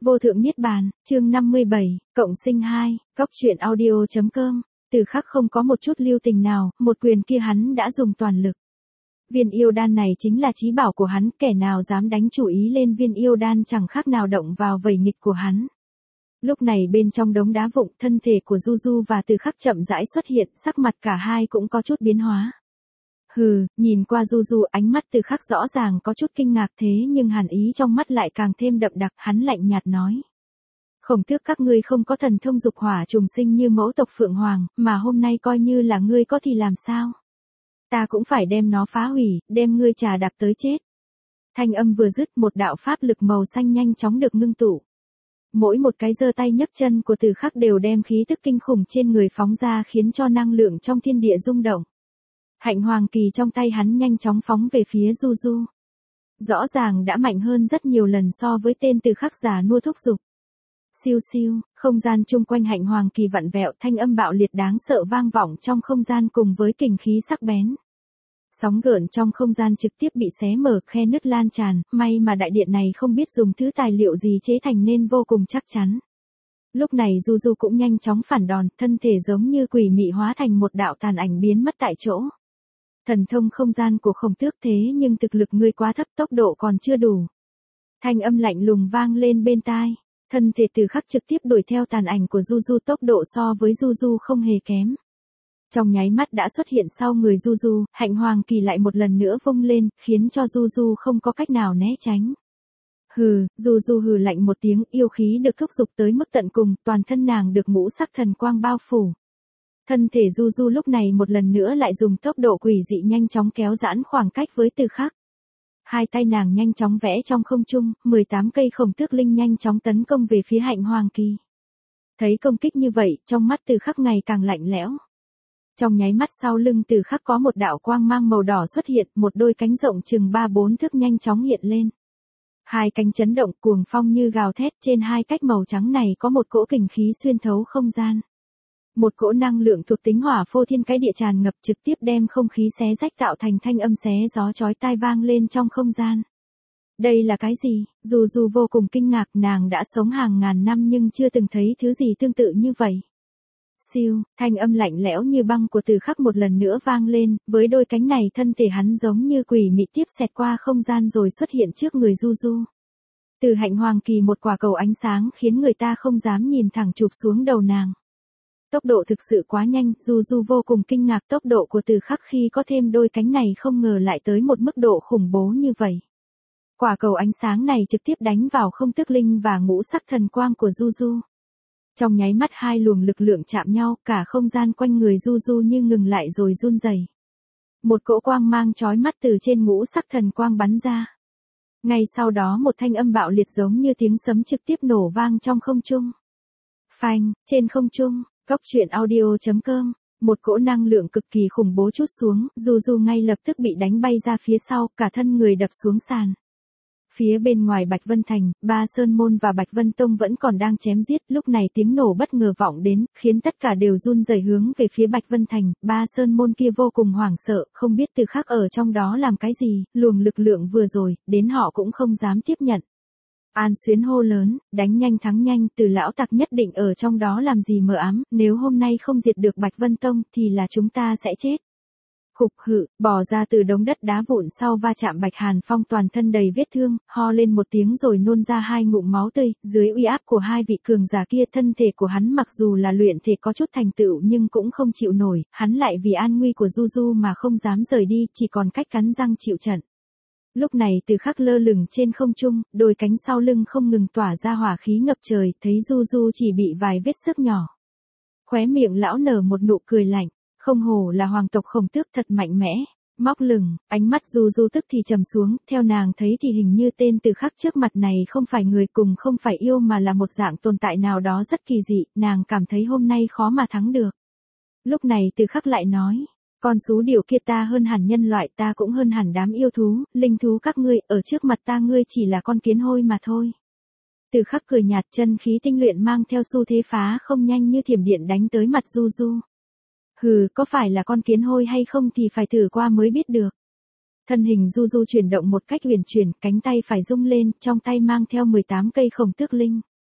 Vô thượng niết bàn, chương 57, cộng sinh 2, góc truyện audio.com. Từ khắc không có một chút lưu tình nào, một quyền kia hắn đã dùng toàn lực. Viên yêu đan này chính là chí bảo của hắn, kẻ nào dám đánh chủ ý lên viên yêu đan chẳng khác nào động vào vảy nghịch của hắn. Lúc này bên trong đống đá vụn, thân thể của Du Du và Từ Khắc chậm rãi xuất hiện, sắc mặt cả hai cũng có chút biến hóa. Hừ, nhìn qua Du Du, ánh mắt Từ Khắc rõ ràng có chút kinh ngạc, thế nhưng hàn ý trong mắt lại càng thêm đậm đặc, hắn lạnh nhạt nói. Khổng Tước, các ngươi không có thần thông dục hỏa trùng sinh như mẫu tộc Phượng Hoàng, mà hôm nay coi như là ngươi có thì làm sao? Ta cũng phải đem nó phá hủy, đem ngươi trà đạp tới chết. Thanh âm vừa dứt, một đạo pháp lực màu xanh nhanh chóng được ngưng tụ. Mỗi một cái giơ tay nhấc chân của Từ Khắc đều đem khí tức kinh khủng trên người phóng ra, khiến cho năng lượng trong thiên địa rung động. Hạnh Hoàng Kỳ trong tay hắn nhanh chóng phóng về phía Du Du. Rõ ràng đã mạnh hơn rất nhiều lần so với tên Từ Khắc già nua thúc giục. Siêu siêu, không gian chung quanh Hạnh Hoàng Kỳ vặn vẹo, thanh âm bạo liệt đáng sợ vang vọng trong không gian cùng với kình khí sắc bén. Sóng gợn trong không gian trực tiếp bị xé mở, khe nứt lan tràn, may mà đại điện này không biết dùng thứ tài liệu gì chế thành nên vô cùng chắc chắn. Lúc này Du Du cũng nhanh chóng phản đòn, thân thể giống như quỷ mị hóa thành một đạo tàn ảnh biến mất tại chỗ. Thần thông không gian của Khổng Tước, thế nhưng thực lực ngươi quá thấp, tốc độ còn chưa đủ. Thanh âm lạnh lùng vang lên bên tai. Thân thể Từ Khắc trực tiếp đuổi theo tàn ảnh của Du Du, tốc độ so với Du Du không hề kém. Trong nháy mắt đã xuất hiện sau người Du Du, Hạnh Hoàng Kỳ lại một lần nữa vung lên, khiến cho Du Du không có cách nào né tránh. Hừ, Du Du hừ lạnh một tiếng, yêu khí được thúc giục tới mức tận cùng, toàn thân nàng được ngũ sắc thần quang bao phủ. Thân thể Du Du lúc này một lần nữa lại dùng tốc độ quỷ dị nhanh chóng kéo giãn khoảng cách với Từ Khắc. Hai tay nàng nhanh chóng vẽ trong không trung, 18 cây Khổng Tước linh nhanh chóng tấn công về phía Hạnh Hoàng Kỳ. Thấy công kích như vậy, trong mắt Từ Khắc ngày càng lạnh lẽo. Trong nháy mắt sau lưng Từ Khắc có một đạo quang mang màu đỏ xuất hiện, một đôi cánh rộng chừng 3-4 thước nhanh chóng hiện lên. Hai cánh chấn động, cuồng phong như gào thét, trên hai cách màu trắng này có một cỗ kình khí xuyên thấu không gian. Một cỗ năng lượng thuộc tính hỏa phô thiên cái địa tràn ngập, trực tiếp đem không khí xé rách, tạo thành thanh âm xé gió chói tai vang lên trong không gian. Đây là cái gì? Du Du vô cùng kinh ngạc, nàng đã sống hàng ngàn năm nhưng chưa từng thấy thứ gì tương tự như vậy. Siêu, thanh âm lạnh lẽo như băng của Từ Khắc một lần nữa vang lên, với đôi cánh này thân thể hắn giống như quỷ mị tiếp xẹt qua không gian rồi xuất hiện trước người Du Du. Từ Hạnh Hoàng Kỳ một quả cầu ánh sáng khiến người ta không dám nhìn thẳng chụp xuống đầu nàng. Tốc độ thực sự quá nhanh, Du Du vô cùng kinh ngạc, tốc độ của Từ Khắc khi có thêm đôi cánh này không ngờ lại tới một mức độ khủng bố như vậy. Quả cầu ánh sáng này trực tiếp đánh vào Khổng Tước linh và ngũ sắc thần quang của Du Du. Trong nháy mắt hai luồng lực lượng chạm nhau, cả không gian quanh người Du Du như ngừng lại rồi run rẩy. Một cỗ quang mang chói mắt từ trên ngũ sắc thần quang bắn ra. Ngay sau đó một thanh âm bạo liệt giống như tiếng sấm trực tiếp nổ vang trong không trung. Phanh, trên không trung, góc truyện audio.com, một cỗ năng lượng cực kỳ khủng bố trút xuống, Du Du ngay lập tức bị đánh bay ra phía sau, cả thân người đập xuống sàn. Phía bên ngoài Bạch Vân Thành, Ba Sơn Môn và Bạch Vân Tông vẫn còn đang chém giết, lúc này tiếng nổ bất ngờ vọng đến, khiến tất cả đều run rẩy hướng về phía Bạch Vân Thành. Ba Sơn Môn kia vô cùng hoảng sợ, không biết Từ Khắc ở trong đó làm cái gì, luồng lực lượng vừa rồi, đến họ cũng không dám tiếp nhận. An Xuyến hô lớn, đánh nhanh thắng nhanh, Từ lão tặc nhất định ở trong đó làm gì mờ ám, nếu hôm nay không diệt được Bạch Vân Tông thì là chúng ta sẽ chết. Khục hự, bò ra từ đống đất đá vụn sau va chạm Bạch Hàn Phong toàn thân đầy vết thương, ho lên một tiếng rồi nôn ra hai ngụm máu tươi, dưới uy áp của hai vị cường giả kia thân thể của hắn mặc dù là luyện thể có chút thành tựu nhưng cũng không chịu nổi, hắn lại vì an nguy của Du Du mà không dám rời đi, chỉ còn cách cắn răng chịu trận. Lúc này Từ Khắc lơ lửng trên không trung, đôi cánh sau lưng không ngừng tỏa ra hỏa khí ngập trời, thấy Du Du chỉ bị vài vết xước nhỏ. Khóe miệng lão nở một nụ cười lạnh. Không hổ là hoàng tộc Khổng Tước, thật mạnh mẽ. Móc lửng, ánh mắt Du Du tức thì trầm xuống, theo nàng thấy thì hình như tên Từ Khắc trước mặt này không phải người cùng không phải yêu mà là một dạng tồn tại nào đó rất kỳ dị, nàng cảm thấy hôm nay khó mà thắng được. Lúc này Từ Khắc lại nói, con sú điểu kia ta hơn hẳn nhân loại, ta cũng hơn hẳn đám yêu thú, linh thú các ngươi, ở trước mặt ta ngươi chỉ là con kiến hôi mà thôi. Từ Khắc cười nhạt, chân khí tinh luyện mang theo xu thế phá không nhanh như thiểm điện đánh tới mặt Du Du. Hừ, có phải là con kiến hôi hay không thì phải thử qua mới biết được. Thân hình Du Du chuyển động một cách huyền chuyển, cánh tay phải rung lên, trong tay mang theo 18 cây Khổng Tước linh.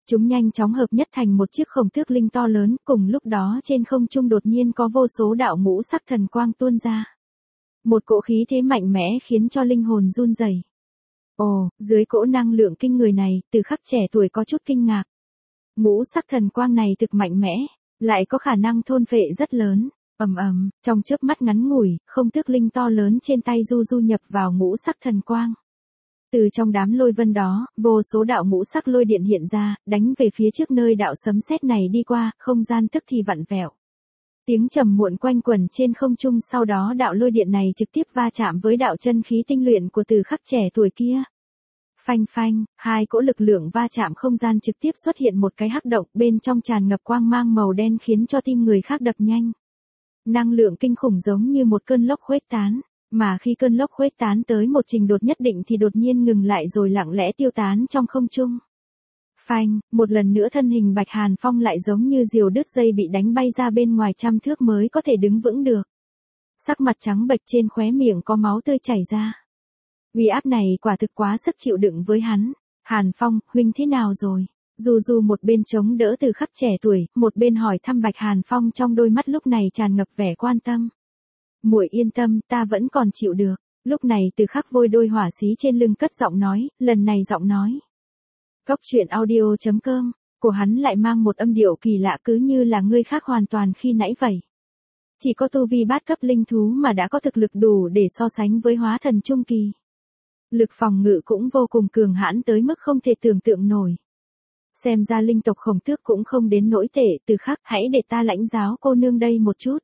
Chúng nhanh chóng hợp nhất thành một chiếc khổng tước linh to lớn, cùng lúc đó trên không trung đột nhiên có vô số đạo ngũ sắc thần quang tuôn ra. Một cỗ khí thế mạnh mẽ khiến cho linh hồn run rẩy. Ồ, dưới cỗ năng lượng kinh người này, Từ Khắc trẻ tuổi có chút kinh ngạc. Ngũ sắc thần quang này thực mạnh mẽ, lại có khả năng thôn phệ rất lớn. Trong chớp mắt ngắn ngủi, không tước linh to lớn trên tay du nhập vào ngũ sắc thần quang. Từ trong đám lôi vân đó, vô số đạo ngũ sắc lôi điện hiện ra, đánh về phía trước nơi đạo sấm sét này đi qua, không gian tức thì vặn vẹo. Tiếng trầm muộn quanh quẩn trên không trung, sau đó đạo lôi điện này trực tiếp va chạm với đạo chân khí tinh luyện của Từ Khắc trẻ tuổi kia. Phanh phanh, hai cỗ lực lượng va chạm, không gian trực tiếp xuất hiện một cái hắc động, bên trong tràn ngập quang mang màu đen khiến cho tim người khác đập nhanh. Năng lượng kinh khủng giống như một cơn lốc khuếch tán, mà khi cơn lốc khuếch tán tới một trình độ nhất định thì đột nhiên ngừng lại rồi lặng lẽ tiêu tán trong không trung. Phanh, một lần nữa thân hình Bạch Hàn Phong lại giống như diều đứt dây bị đánh bay ra bên ngoài trăm thước mới có thể đứng vững được. Sắc mặt trắng bệch, trên khóe miệng có máu tươi chảy ra. Uy áp này quả thực quá sức chịu đựng với hắn. Hàn Phong, huynh thế nào rồi? Du một bên chống đỡ Từ Khắc trẻ tuổi, một bên hỏi thăm Bạch Hàn Phong, trong đôi mắt lúc này tràn ngập vẻ quan tâm. Muội yên tâm, ta vẫn còn chịu được. Lúc này Từ Khắc vôi đôi hỏa xí trên lưng cất giọng nói, lần này giọng nói. Góc truyện audio.com, của hắn lại mang một âm điệu kỳ lạ, cứ như là người khác hoàn toàn khi nãy vậy. Chỉ có tu vi bát cấp linh thú mà đã có thực lực đủ để so sánh với hóa thần trung kỳ. Lực phòng ngự cũng vô cùng cường hãn tới mức không thể tưởng tượng nổi. Xem ra linh tộc Khổng Tước cũng không đến nỗi tệ. Từ Khắc, hãy để ta lãnh giáo cô nương đây một chút.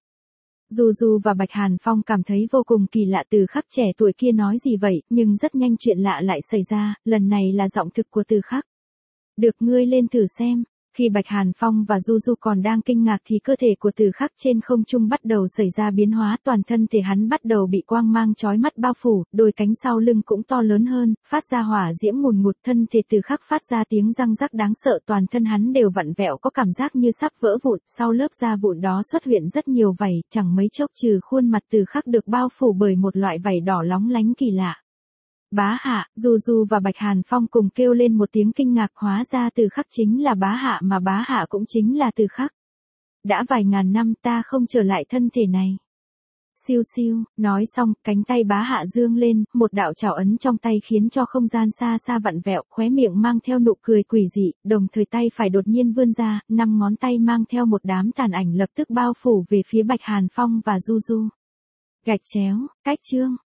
Du và Bạch Hàn Phong cảm thấy vô cùng kỳ lạ, Từ Khắc trẻ tuổi kia nói gì vậy, nhưng rất nhanh chuyện lạ lại xảy ra, lần này là giọng thực của Từ Khắc. Được, ngươi lên thử xem. Khi Bạch Hàn Phong và Du còn đang kinh ngạc thì cơ thể của Từ Khắc trên không trung bắt đầu xảy ra biến hóa, toàn thân thể hắn bắt đầu bị quang mang chói mắt bao phủ, đôi cánh sau lưng cũng to lớn hơn, phát ra hỏa diễm ngùn ngụt, thân thể Từ Khắc phát ra tiếng răng rắc đáng sợ, toàn thân hắn đều vặn vẹo, có cảm giác như sắp vỡ vụn, sau lớp da vụn đó xuất hiện rất nhiều vảy, chẳng mấy chốc trừ khuôn mặt Từ Khắc được bao phủ bởi một loại vảy đỏ lóng lánh kỳ lạ. Bá Hạ, Du và Bạch Hàn Phong cùng kêu lên một tiếng kinh ngạc, hóa ra Từ Khắc chính là Bá Hạ, mà Bá Hạ cũng chính là Từ Khắc. Đã vài ngàn năm ta không trở lại thân thể này. Siêu siêu, nói xong, cánh tay Bá Hạ dương lên, một đạo trảo ấn trong tay khiến cho không gian xa xa vặn vẹo, khóe miệng mang theo nụ cười quỷ dị, đồng thời tay phải đột nhiên vươn ra, 5 ngón tay mang theo một đám tàn ảnh lập tức bao phủ về phía Bạch Hàn Phong và Du. Gạch chéo, cách chương.